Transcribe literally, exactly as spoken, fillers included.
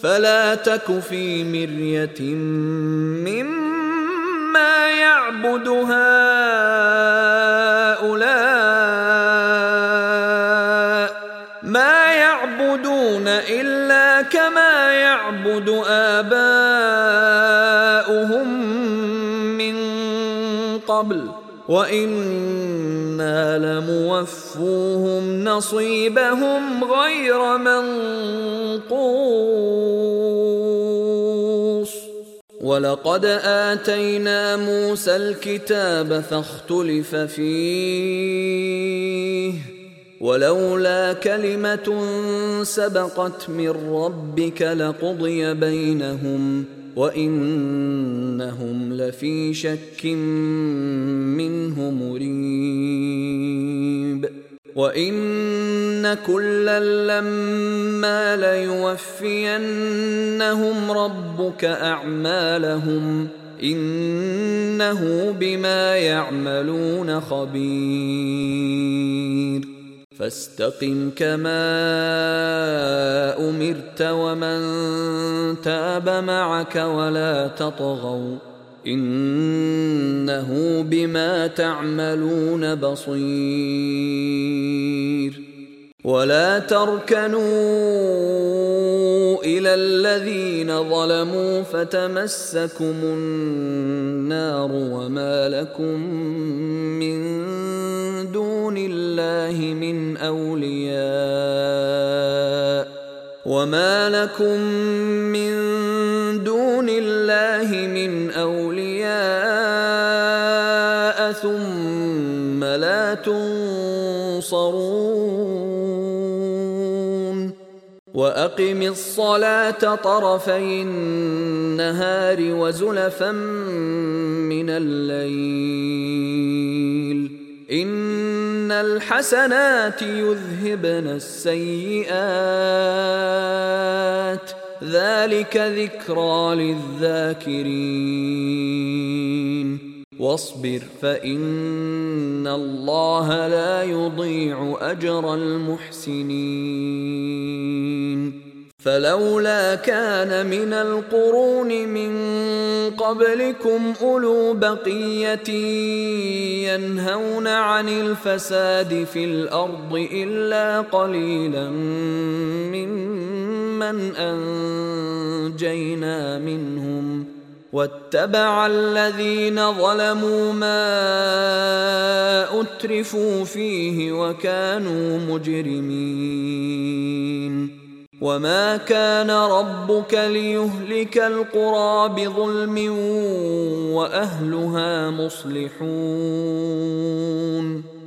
فلا تك في مرية مما يعبد هؤلاء ما يعبدون إلا كما يعبد آباؤهم من قبل وإنا لموفوهم نصيبهم غير منقوص ولقد آتينا موسى الكتاب فاختلف فيه ولولا كلمة سبقت من ربك لقضي بينهم وإنهم لفي شك منه مريب وإن كلا لما ليوفينهم ربك أعمالهم إنه بما يعملون خبير فاستقم كما أمرت ومن تاب معك ولا تطغوا إنه بما تعملون بصير ولا تركنوا إلى الذين ظلموا فتمسكم النار وما لكم من دون الله من أولياء وما لكم من دون الله من أولياء ثم لا تنصرون وأقم الصلاة طرفي النهار وزلفا من الليل إن الحسنات يذهبن السيئات ذلك ذكرى للذاكرين واصبر فإن الله لا يضيع أجر المحسنين فلولا كان من القرون من قبلكم أولو بقية ينهون عن الفساد في الأرض إلا قليلا ممن أنجينا منهم واتبع الذين ظلموا ما أترفوا فيه وكانوا مجرمين وما كان ربك ليهلك القرى بظلم وأهلها مصلحون